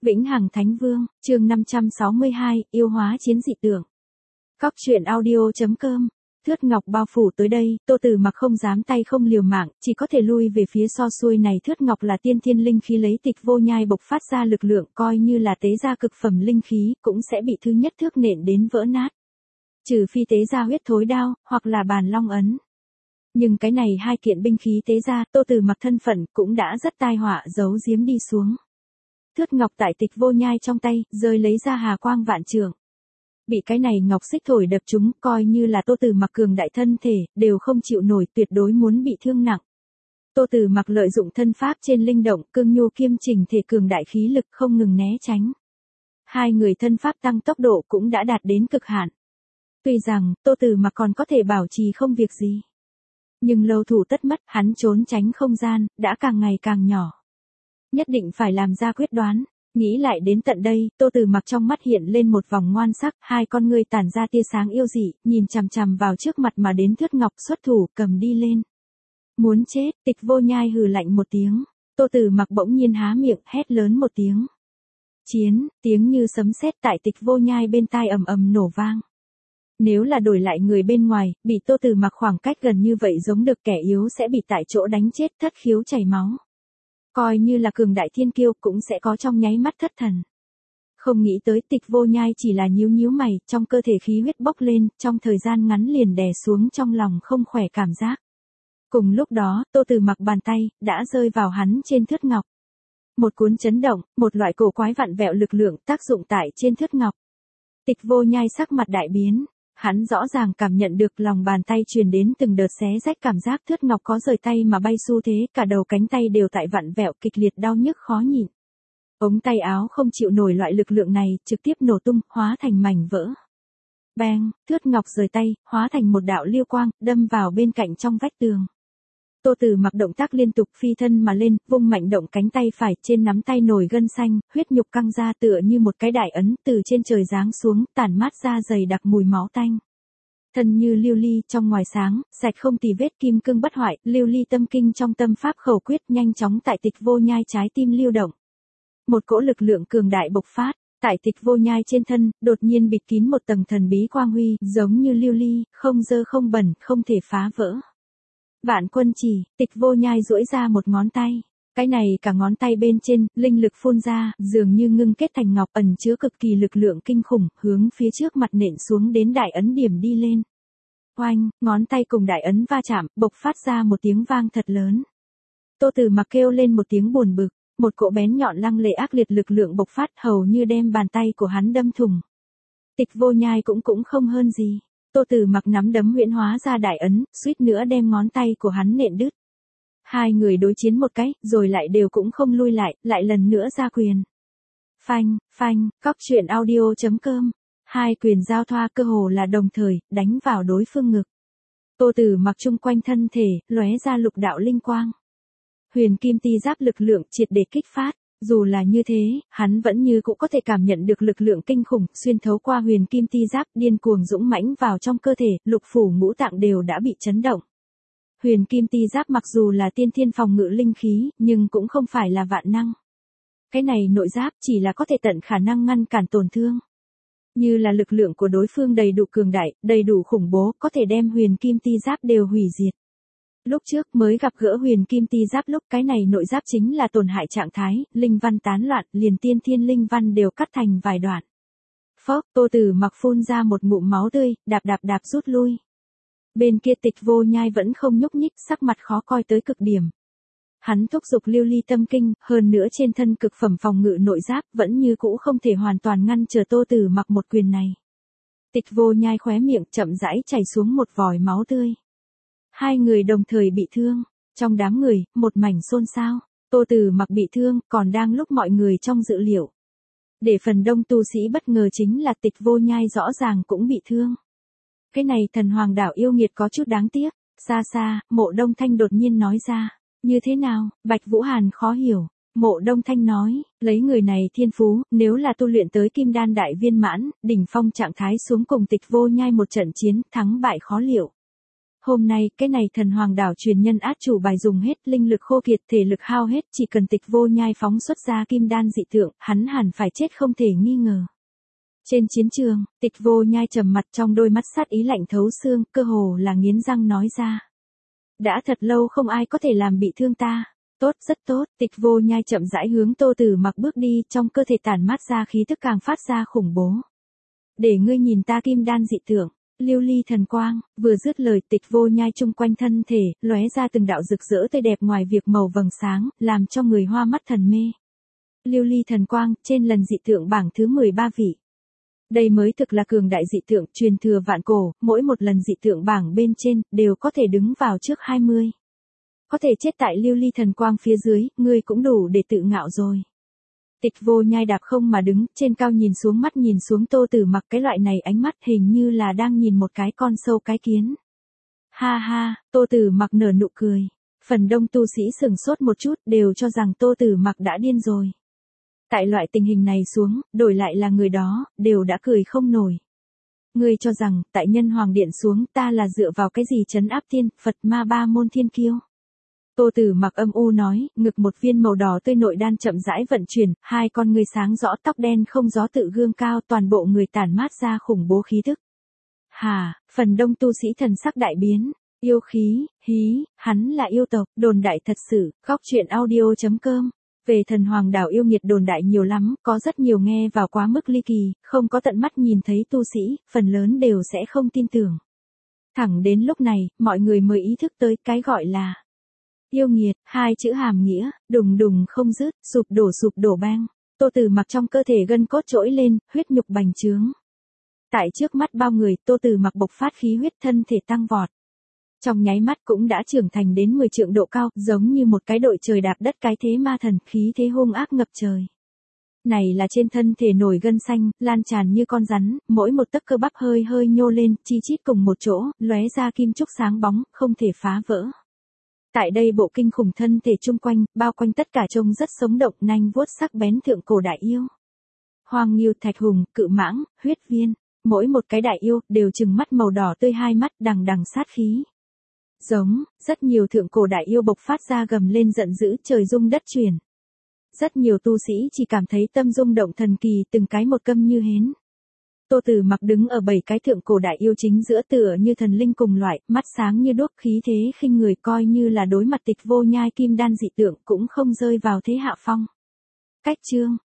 Vĩnh Hằng Thánh Vương, chương 562, yêu hóa chiến dị tượng. Cóc truyện audio.com. Thướt ngọc bao phủ tới đây, Tô Tử Mặc không dám tay không liều mạng, chỉ có thể lui về phía so xuôi này. Thướt ngọc là tiên thiên linh khí, lấy Tịch Vô Nhai bộc phát ra lực lượng, coi như là tế ra cực phẩm linh khí, cũng sẽ bị thứ nhất thước nện đến vỡ nát. Trừ phi tế ra huyết thối đao, hoặc là bàn long ấn. Nhưng cái này hai kiện binh khí tế ra, Tô Tử Mặc thân phận cũng đã rất tai họa giấu giếm đi xuống. Thướt ngọc tại Tịch Vô Nhai trong tay, rơi lấy ra hà quang vạn trượng. Bị cái này ngọc xích thổi đập chúng, coi như là Tô Tử Mặc cường đại thân thể, đều không chịu nổi, tuyệt đối muốn bị thương nặng. Tô Tử Mặc lợi dụng thân pháp trên linh động, cương nhu kiêm chỉnh thể cường đại khí lực, không ngừng né tránh. Hai người thân pháp tăng tốc độ cũng đã đạt đến cực hạn. Tuy rằng, Tô Tử Mặc còn có thể bảo trì không việc gì. Nhưng lâu thủ tất mất, hắn trốn tránh không gian, đã càng ngày càng nhỏ. Nhất định phải làm ra quyết đoán. Nghĩ lại đến tận đây, Tô Tử Mặc trong mắt hiện lên một vòng ngoan sắc, hai con ngươi tản ra tia sáng yêu dị, nhìn chằm chằm vào trước mặt mà đến Thướt ngọc, xuất thủ, cầm đi lên. Muốn chết, Tịch Vô Nhai hừ lạnh một tiếng. Tô Tử Mặc bỗng nhiên há miệng, hét lớn một tiếng. Chiến, tiếng như sấm sét tại Tịch Vô Nhai bên tai ầm ầm nổ vang. Nếu là đổi lại người bên ngoài, bị Tô Tử Mặc khoảng cách gần như vậy giống được kẻ yếu sẽ bị tại chỗ đánh chết, thất khiếu chảy máu. Coi như là cường đại thiên kiêu cũng sẽ có trong nháy mắt thất thần. Không nghĩ tới Tịch Vô Nhai chỉ là nhíu nhíu mày, trong cơ thể khí huyết bốc lên, trong thời gian ngắn liền đè xuống trong lòng không khỏe cảm giác. Cùng lúc đó, Tô Tử Mặc bàn tay, đã rơi vào hắn trên Thướt ngọc. Một cuốn chấn động, một loại cổ quái vặn vẹo lực lượng tác dụng tại trên Thướt ngọc. Tịch Vô Nhai sắc mặt đại biến. Hắn rõ ràng cảm nhận được lòng bàn tay truyền đến từng đợt xé rách, cảm giác Thướt ngọc có rời tay mà bay xu thế, cả đầu cánh tay đều tại vặn vẹo kịch liệt đau nhức khó nhịn. Ống tay áo không chịu nổi loại lực lượng này, trực tiếp nổ tung, hóa thành mảnh vỡ. Bang, Thướt ngọc rời tay, hóa thành một đạo liêu quang, đâm vào bên cạnh trong vách tường. Tô Tử Mặc động tác liên tục phi thân mà lên, vung mạnh động cánh tay phải, trên nắm tay nổi gân xanh, huyết nhục căng ra tựa như một cái đại ấn, từ trên trời giáng xuống, tản mát ra dày đặc mùi máu tanh. Thân như lưu ly, trong ngoài sáng, sạch không tì vết, kim cương bất hoại, lưu ly tâm kinh trong tâm pháp khẩu quyết nhanh chóng tại Tịch Vô Nhai trái tim lưu động. Một cỗ lực lượng cường đại bộc phát, tại Tịch Vô Nhai trên thân, đột nhiên bịt kín một tầng thần bí quang huy, giống như lưu ly, không dơ không bẩn, không thể phá vỡ. Vạn Quân Chỉ, Tịch Vô Nhai duỗi ra một ngón tay. Cái này cả ngón tay bên trên, linh lực phun ra, dường như ngưng kết thành ngọc, ẩn chứa cực kỳ lực lượng kinh khủng, hướng phía trước mặt nện xuống đến đại ấn điểm đi lên. Oanh, ngón tay cùng đại ấn va chạm, bộc phát ra một tiếng vang thật lớn. Tô Tử Mặc kêu lên một tiếng buồn bực, một cỗ bén nhọn lăng lệ ác liệt lực lượng bộc phát, hầu như đem bàn tay của hắn đâm thủng. Tịch Vô Nhai cũng không hơn gì. Tô Tử Mặc nắm đấm huyễn hóa ra đại ấn, suýt nữa đem ngón tay của hắn nện đứt. Hai người đối chiến một cái, rồi lại đều cũng không lui lại lần nữa ra quyền. Phanh, phanh, cóc truyện audio.com. Hai quyền giao thoa cơ hồ là đồng thời, đánh vào đối phương ngực. Tô Tử Mặc chung quanh thân thể, lóe ra lục đạo linh quang. Huyền kim ti giáp lực lượng triệt để kích phát. Dù là như thế, hắn vẫn như cũng có thể cảm nhận được lực lượng kinh khủng, xuyên thấu qua huyền kim ti giáp, điên cuồng dũng mãnh vào trong cơ thể, lục phủ ngũ tạng đều đã bị chấn động. Huyền kim ti giáp mặc dù là tiên thiên phòng ngự linh khí, nhưng cũng không phải là vạn năng. Cái này nội giáp chỉ là có thể tận khả năng ngăn cản tổn thương. Như là lực lượng của đối phương đầy đủ cường đại, đầy đủ khủng bố, có thể đem huyền kim ti giáp đều hủy diệt. Lúc trước mới gặp gỡ huyền kim ti giáp lúc cái này nội giáp chính là tổn hại trạng thái, linh văn tán loạn, liền tiên thiên linh văn đều cắt thành vài đoạn. Phốc, Tô Tử Mặc phun ra một ngụm máu tươi, đạp rút lui. Bên kia Tịch Vô Nhai vẫn không nhúc nhích, sắc mặt khó coi tới cực điểm. Hắn thúc giục lưu ly tâm kinh, hơn nữa trên thân cực phẩm phòng ngự nội giáp vẫn như cũ không thể hoàn toàn ngăn trở Tô Tử Mặc một quyền này. Tịch Vô Nhai khóe miệng chậm rãi chảy xuống một vòi máu tươi. Hai người đồng thời bị thương, trong đám người, một mảnh xôn xao, Tô Tử Mặc bị thương, còn đang lúc mọi người trong dự liệu. Để phần đông tu sĩ bất ngờ chính là Tịch Vô Nhai rõ ràng cũng bị thương. Cái này thần hoàng đảo yêu nghiệt có chút đáng tiếc, xa xa, Mộ Đông Thanh đột nhiên nói ra, như thế nào, Bạch Vũ Hàn khó hiểu. Mộ Đông Thanh nói, lấy người này thiên phú, nếu là tu luyện tới kim đan đại viên mãn, đỉnh phong trạng thái xuống cùng Tịch Vô Nhai một trận chiến, thắng bại khó liệu. Hôm nay, cái này thần hoàng đảo truyền nhân át chủ bài dùng hết, linh lực khô kiệt, thể lực hao hết, chỉ cần Tịch Vô Nhai phóng xuất ra kim đan dị tượng, hắn hẳn phải chết không thể nghi ngờ. Trên chiến trường, Tịch Vô Nhai trầm mặt, trong đôi mắt sát ý lạnh thấu xương, cơ hồ là nghiến răng nói ra. Đã thật lâu không ai có thể làm bị thương ta. Tốt, rất tốt, Tịch Vô Nhai chậm rãi hướng Tô Tử Mặc bước đi, trong cơ thể tản mát ra khí tức càng phát ra khủng bố. Để ngươi nhìn ta kim đan dị tượng. Lưu ly thần quang, vừa dứt lời, Tịch Vô Nhai chung quanh thân thể, lóe ra từng đạo rực rỡ tươi đẹp ngoài việc màu vầng sáng, làm cho người hoa mắt thần mê. Lưu ly thần quang, trên lần dị tượng bảng thứ 13 vị. Đây mới thực là cường đại dị tượng, truyền thừa vạn cổ, mỗi một lần dị tượng bảng bên trên, đều có thể đứng vào trước 20. Có thể chết tại lưu ly thần quang phía dưới, ngươi cũng đủ để tự ngạo rồi. Tịch Vô Nhai đạp không mà đứng, trên cao nhìn xuống, mắt nhìn xuống Tô Tử Mặc, cái loại này ánh mắt hình như là đang nhìn một cái con sâu cái kiến. Ha ha, Tô Tử Mặc nở nụ cười. Phần đông tu sĩ sửng sốt một chút, đều cho rằng Tô Tử Mặc đã điên rồi. Tại loại tình hình này xuống, đổi lại là người đó, đều đã cười không nổi. Ngươi cho rằng, tại Nhân Hoàng Điện xuống, ta là dựa vào cái gì trấn áp tiên, Phật ma ba môn thiên kiêu. Tô Tử Mặc âm u nói, ngực một viên màu đỏ tươi nội đan chậm rãi vận chuyển, hai con người sáng rõ, tóc đen không gió tự gương cao, toàn bộ người tản mát ra khủng bố khí tức. Hà, phần đông tu sĩ thần sắc đại biến, yêu khí, hí, hắn là yêu tộc, đồn đại thật sự, góc truyện audio.com. Về thần hoàng đảo yêu nghiệt đồn đại nhiều lắm, có rất nhiều nghe vào quá mức ly kỳ, không có tận mắt nhìn thấy tu sĩ, phần lớn đều sẽ không tin tưởng. Thẳng đến lúc này, mọi người mới ý thức tới cái gọi là yêu nghiệt, hai chữ hàm nghĩa, đùng đùng không dứt, sụp đổ bang. Tô Tử Mặc trong cơ thể gân cốt trỗi lên, huyết nhục bành trướng. Tại trước mắt bao người, Tô Tử Mặc bộc phát khí huyết, thân thể tăng vọt. Trong nháy mắt cũng đã trưởng thành đến 10 trượng độ cao, giống như một cái đội trời đạp đất cái thế ma thần, khí thế hung ác ngập trời. Này là trên thân thể nổi gân xanh, lan tràn như con rắn, mỗi một tấc cơ bắp hơi hơi nhô lên, chi chít cùng một chỗ, lóe ra kim trúc sáng bóng, không thể phá vỡ. Tại đây bộ kinh khủng thân thể chung quanh, bao quanh tất cả trông rất sống động, nanh vuốt sắc bén thượng cổ đại yêu. Hoang Ngưu, Thạch Hùng, Cự Mãng, Huyết Viên, mỗi một cái đại yêu đều trừng mắt màu đỏ tươi, hai mắt đằng đằng sát khí. Giống, rất nhiều thượng cổ đại yêu bộc phát ra gầm lên giận dữ, trời rung đất chuyển. Rất nhiều tu sĩ chỉ cảm thấy tâm rung động thần kỳ, từng cái một câm như hến. Tô Tử Mặc đứng ở 7 cái thượng cổ đại yêu chính giữa, tựa như thần linh cùng loại, mắt sáng như đuốc, khí thế khinh người, coi như là đối mặt Tịch Vô Nhai kim đan dị tượng cũng không rơi vào thế hạ phong. Cách chương